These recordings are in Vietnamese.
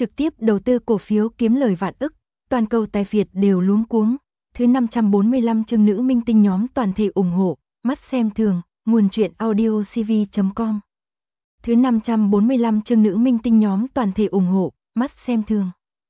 trực tiếp đầu tư cổ phiếu kiếm lời vạn ức, toàn cầu tài phiệt đều luống cuống. Thứ 545 chương nữ minh tinh nhóm toàn thể ủng hộ, mắt xem thường, nguồn truyện audio cv.com. Thứ 545 chương nữ minh tinh nhóm toàn thể ủng hộ, mắt xem thường.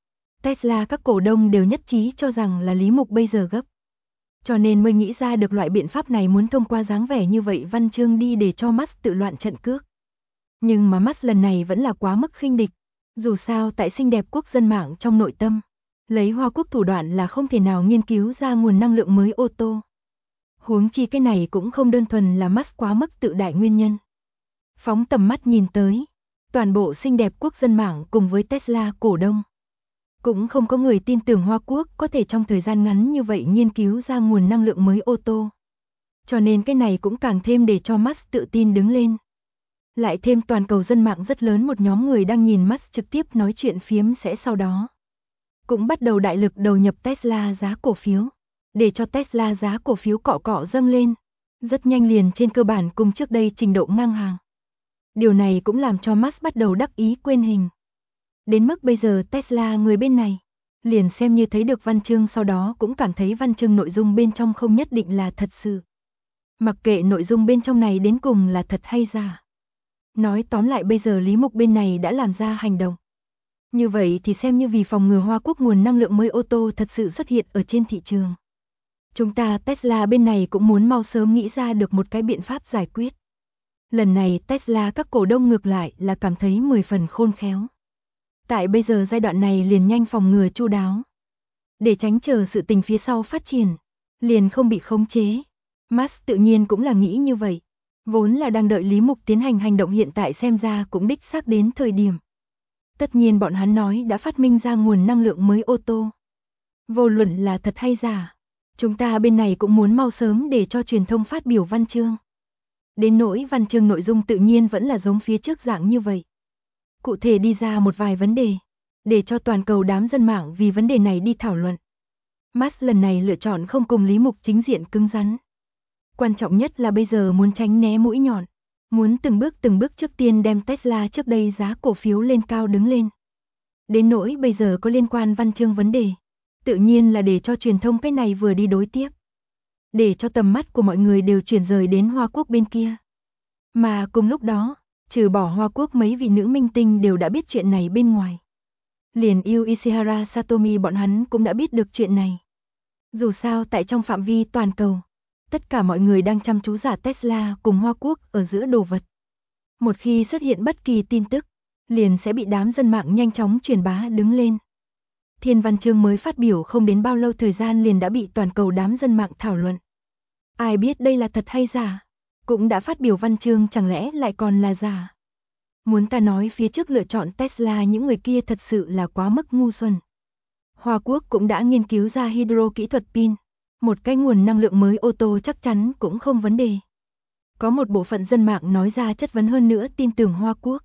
Tesla các cổ đông đều nhất trí cho rằng là Lý Mục bây giờ gấp. Cho nên mới nghĩ ra được loại biện pháp này, muốn thông qua dáng vẻ như vậy văn chương đi để cho Musk tự loạn trận cước. Nhưng mà Musk lần này vẫn là quá mức khinh địch. Dù sao tại xinh đẹp quốc dân mạng trong nội tâm, lấy Hoa Quốc thủ đoạn là không thể nào nghiên cứu ra nguồn năng lượng mới ô tô. Huống chi cái này cũng không đơn thuần là Musk quá mức tự đại nguyên nhân. Phóng tầm mắt nhìn tới, toàn bộ xinh đẹp quốc dân mạng cùng với Tesla cổ đông. Cũng không có người tin tưởng Hoa Quốc có thể trong thời gian ngắn như vậy nghiên cứu ra nguồn năng lượng mới ô tô. Cho nên cái này cũng càng thêm để cho Musk tự tin đứng lên. Lại thêm toàn cầu dân mạng rất lớn, một nhóm người đang nhìn Musk trực tiếp nói chuyện phiếm sẽ sau đó cũng bắt đầu đại lực đầu nhập Tesla giá cổ phiếu, để cho Tesla giá cổ phiếu cọ cọ dâng lên. Rất nhanh liền trên cơ bản cùng trước đây trình độ ngang hàng. Điều này cũng làm cho Musk bắt đầu đắc ý quên hình. Đến mức bây giờ Tesla người bên này, liền xem như thấy được văn chương sau đó cũng cảm thấy văn chương nội dung bên trong không nhất định là thật sự. Mặc kệ nội dung bên trong này đến cùng là thật hay giả. Nói tóm lại bây giờ Lý Mục bên này đã làm ra hành động. Như vậy thì xem như vì phòng ngừa Hoa Quốc nguồn năng lượng mới ô tô thật sự xuất hiện ở trên thị trường. Chúng ta Tesla bên này cũng muốn mau sớm nghĩ ra được một cái biện pháp giải quyết. Lần này Tesla các cổ đông ngược lại là cảm thấy 10 phần khôn khéo. Tại bây giờ giai đoạn này liền nhanh phòng ngừa chu đáo. Để tránh chờ sự tình phía sau phát triển, liền không bị khống chế. Musk tự nhiên cũng là nghĩ như vậy. Vốn là đang đợi Lý Mục tiến hành hành động, hiện tại xem ra cũng đích xác đến thời điểm. Tất nhiên bọn hắn nói đã phát minh ra nguồn năng lượng mới ô tô. Vô luận là thật hay giả, chúng ta bên này cũng muốn mau sớm để cho truyền thông phát biểu văn chương. Đến nỗi văn chương nội dung tự nhiên vẫn là giống phía trước dạng như vậy. Cụ thể đi ra một vài vấn đề, để cho toàn cầu đám dân mạng vì vấn đề này đi thảo luận. Musk lần này lựa chọn không cùng Lý Mục chính diện cứng rắn. Quan trọng nhất là bây giờ muốn tránh né mũi nhọn, muốn từng bước trước tiên đem Tesla trước đây giá cổ phiếu lên cao đứng lên. Đến nỗi bây giờ có liên quan văn chương vấn đề, tự nhiên là để cho truyền thông cái này vừa đi đối tiếp. Để cho tầm mắt của mọi người đều chuyển rời đến Hoa Quốc bên kia. Mà cùng lúc đó, trừ bỏ Hoa Quốc mấy vị nữ minh tinh đều đã biết chuyện này bên ngoài. Liền Yu Ishihara Satomi bọn hắn cũng đã biết được chuyện này. Dù sao tại trong phạm vi toàn cầu, tất cả mọi người đang chăm chú giả Tesla cùng Hoa Quốc ở giữa đồ vật. Một khi xuất hiện bất kỳ tin tức, liền sẽ bị đám dân mạng nhanh chóng truyền bá đứng lên. Thiên văn chương mới phát biểu không đến bao lâu thời gian liền đã bị toàn cầu đám dân mạng thảo luận. Ai biết đây là thật hay giả? Cũng đã phát biểu văn chương chẳng lẽ lại còn là giả? Muốn ta nói phía trước lựa chọn Tesla những người kia thật sự là quá mức ngu xuẩn. Hoa Quốc cũng đã nghiên cứu ra hydro kỹ thuật pin. Một cái nguồn năng lượng mới ô tô chắc chắn cũng không vấn đề. Có một bộ phận dân mạng nói ra chất vấn hơn nữa tin tưởng Hoa Quốc.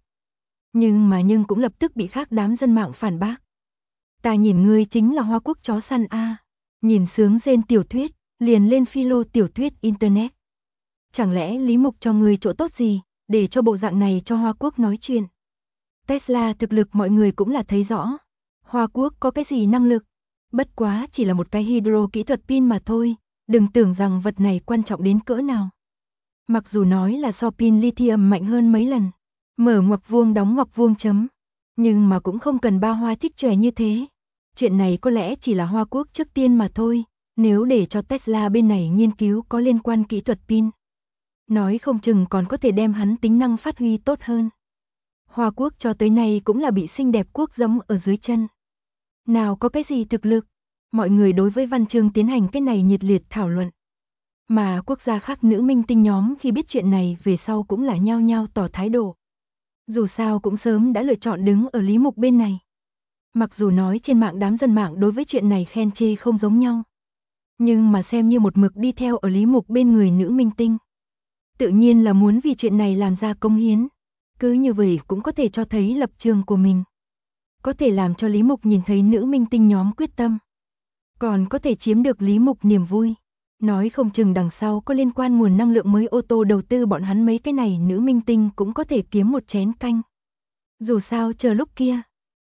Nhưng cũng lập tức bị khác đám dân mạng phản bác. Ta nhìn ngươi chính là Hoa Quốc chó săn a. Nhìn sướng rên tiểu thuyết, liền lên philo tiểu thuyết internet. Chẳng lẽ Lý Mục cho ngươi chỗ tốt gì, để cho bộ dạng này cho Hoa Quốc nói chuyện. Tesla thực lực mọi người cũng là thấy rõ. Hoa Quốc có cái gì năng lực? Bất quá chỉ là một cái hydro kỹ thuật pin mà thôi, đừng tưởng rằng vật này quan trọng đến cỡ nào. Mặc dù nói là so pin lithium mạnh hơn mấy lần, mở ngoặc vuông đóng ngoặc vuông chấm, nhưng mà cũng không cần ba hoa trích chòe như thế. Chuyện này có lẽ chỉ là Hoa Quốc trước tiên mà thôi, nếu để cho Tesla bên này nghiên cứu có liên quan kỹ thuật pin, nói không chừng còn có thể đem hắn tính năng phát huy tốt hơn. Hoa Quốc cho tới nay cũng là bị xinh đẹp quốc giẫm ở dưới chân. Nào có cái gì thực lực, mọi người đối với văn chương tiến hành cái này nhiệt liệt thảo luận. Mà quốc gia khác nữ minh tinh nhóm khi biết chuyện này về sau cũng là nhao nhao tỏ thái độ. Dù sao cũng sớm đã lựa chọn đứng ở Lý Mục bên này. Mặc dù nói trên mạng đám dân mạng đối với chuyện này khen chê không giống nhau. Nhưng mà xem như một mực đi theo ở Lý Mục bên người nữ minh tinh. Tự nhiên là muốn vì chuyện này làm ra công hiến. Cứ như vậy cũng có thể cho thấy lập trường của mình. Có thể làm cho Lý Mục nhìn thấy nữ minh tinh nhóm quyết tâm. Còn có thể chiếm được Lý Mục niềm vui. Nói không chừng đằng sau có liên quan nguồn năng lượng mới ô tô đầu tư bọn hắn mấy cái này nữ minh tinh cũng có thể kiếm một chén canh. Dù sao chờ lúc kia,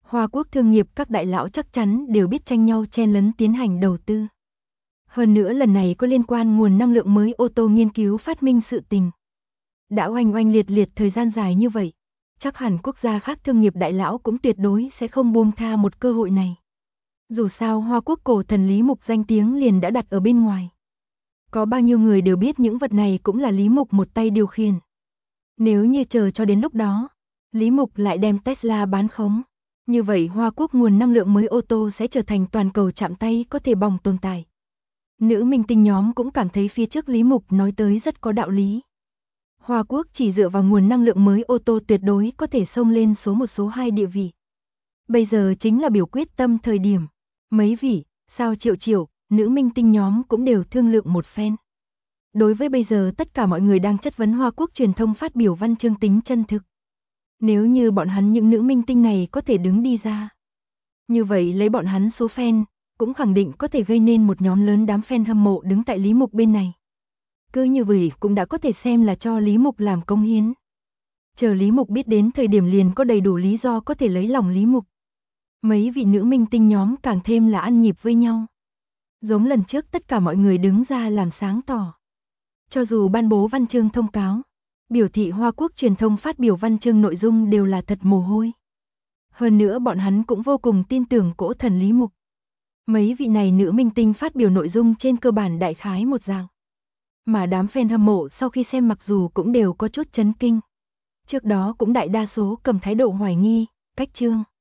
Hoa Quốc thương nghiệp các đại lão chắc chắn đều biết tranh nhau chen lấn tiến hành đầu tư. Hơn nữa lần này có liên quan nguồn năng lượng mới ô tô nghiên cứu phát minh sự tình. Đã oanh oanh liệt liệt thời gian dài như vậy, chắc hẳn quốc gia khác thương nghiệp đại lão cũng tuyệt đối sẽ không buông tha một cơ hội này. Dù sao Hoa Quốc cổ thần Lý Mục danh tiếng liền đã đặt ở bên ngoài. Có bao nhiêu người đều biết những vật này cũng là Lý Mục một tay điều khiển. Nếu như chờ cho đến lúc đó, Lý Mục lại đem Tesla bán khống, như vậy Hoa Quốc nguồn năng lượng mới ô tô sẽ trở thành toàn cầu chạm tay có thể bỏng tồn tại. Nữ minh tinh nhóm cũng cảm thấy phía trước Lý Mục nói tới rất có đạo lý. Hoa Quốc chỉ dựa vào nguồn năng lượng mới ô tô tuyệt đối có thể xông lên số 1 số 2 địa vị. Bây giờ chính là biểu quyết tâm thời điểm. Mấy vị, sao Triệu, nữ minh tinh nhóm cũng đều thương lượng một phen. Đối với bây giờ tất cả mọi người đang chất vấn Hoa Quốc truyền thông phát biểu văn chương tính chân thực. Nếu như bọn hắn những nữ minh tinh này có thể đứng đi ra. Như vậy lấy bọn hắn số fan, cũng khẳng định có thể gây nên một nhóm lớn đám fan hâm mộ đứng tại Lý Mục bên này. Cứ như vậy cũng đã có thể xem là cho Lý Mục làm công hiến. Chờ Lý Mục biết đến thời điểm liền có đầy đủ lý do có thể lấy lòng Lý Mục. Mấy vị nữ minh tinh nhóm càng thêm là ăn nhịp với nhau. Giống lần trước tất cả mọi người đứng ra làm sáng tỏ. Cho dù ban bố văn chương thông cáo, biểu thị Hoa Quốc truyền thông phát biểu văn chương nội dung đều là thật mồ hôi. Hơn nữa bọn hắn cũng vô cùng tin tưởng cỗ thần Lý Mục. Mấy vị này nữ minh tinh phát biểu nội dung trên cơ bản đại khái một dạng. Mà đám fan hâm mộ sau khi xem mặc dù cũng đều có chút chấn kinh. Trước đó cũng đại đa số cầm thái độ hoài nghi, cách chương.